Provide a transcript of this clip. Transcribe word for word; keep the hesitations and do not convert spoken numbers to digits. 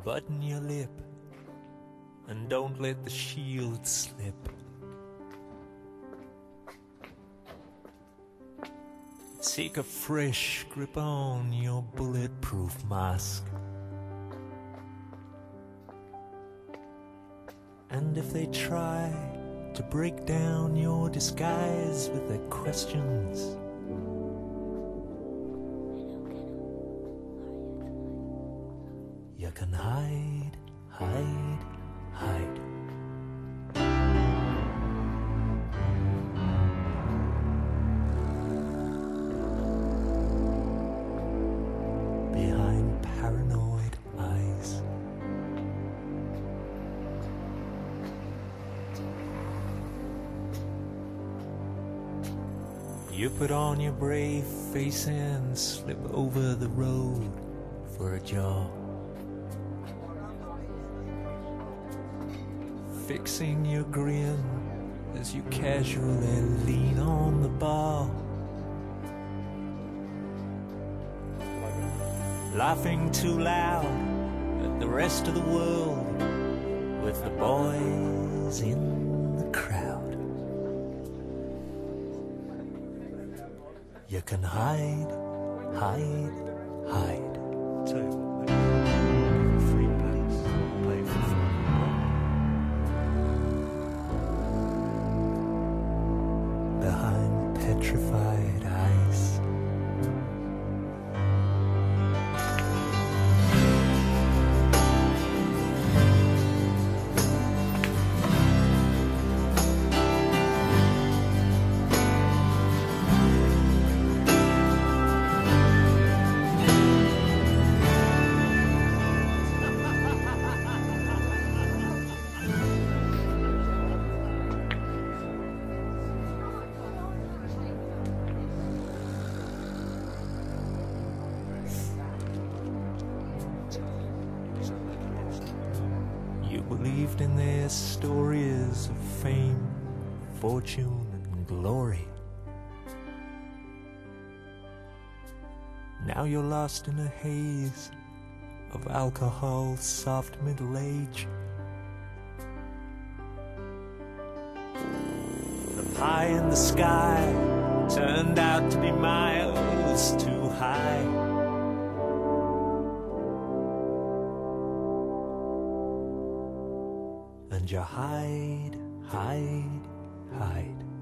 Button your lip and don't let the shield slip. Take a fresh grip on your bulletproof mask. And if they try to break down your disguise with their questions, you can hide, hide, hide. Behind paranoid eyes. You put on your brave face and slip over the road for a job. Fixing your grin as you casually lean on the bar. Laughing too loud at the rest of the world with the boys in the crowd. You can hide, hide, hide. Tell you what, mate. Free place. Pay for fun. Behind petrified eyes. You believed in their stories of fame, fortune, and glory. Now you're lost in a haze of alcohol, soft middle age. The pie in the sky turned out to be miles too high. And you hide, hide, hide.